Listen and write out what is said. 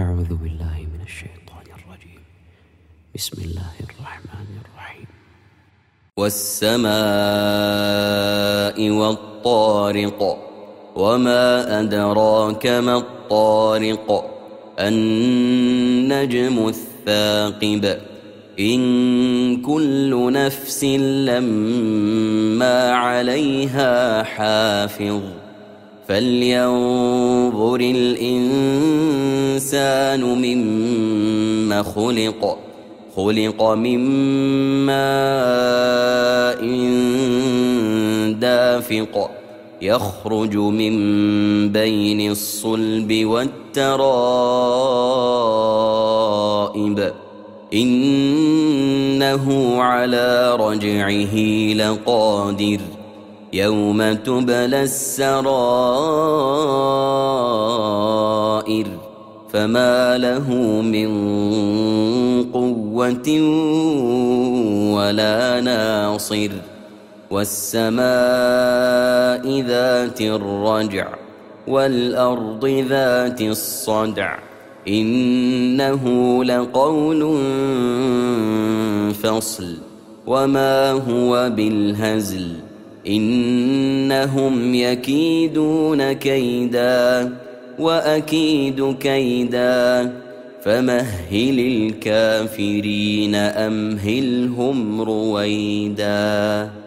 أعوذ بالله من الشيطان الرجيم. بسم الله الرحمن الرحيم. والسماء والطارق وما أدراك ما الطارق النجم الثاقب إن كل نفس لما عليها حافظ فلينظر الإنسان مما خلق من ماء دافق يخرج من بين الصلب والترائب إنه على رجعه لقادر يوم تبلى السرائر فما له من قوة ولا ناصر والسماء ذات الرجع والأرض ذات الصدع إنه لقول فصل وما هو بالهزل إنهم يكيدون كيدا وأكيد كيدا فمهل الكافرين أمهلهم رويدا.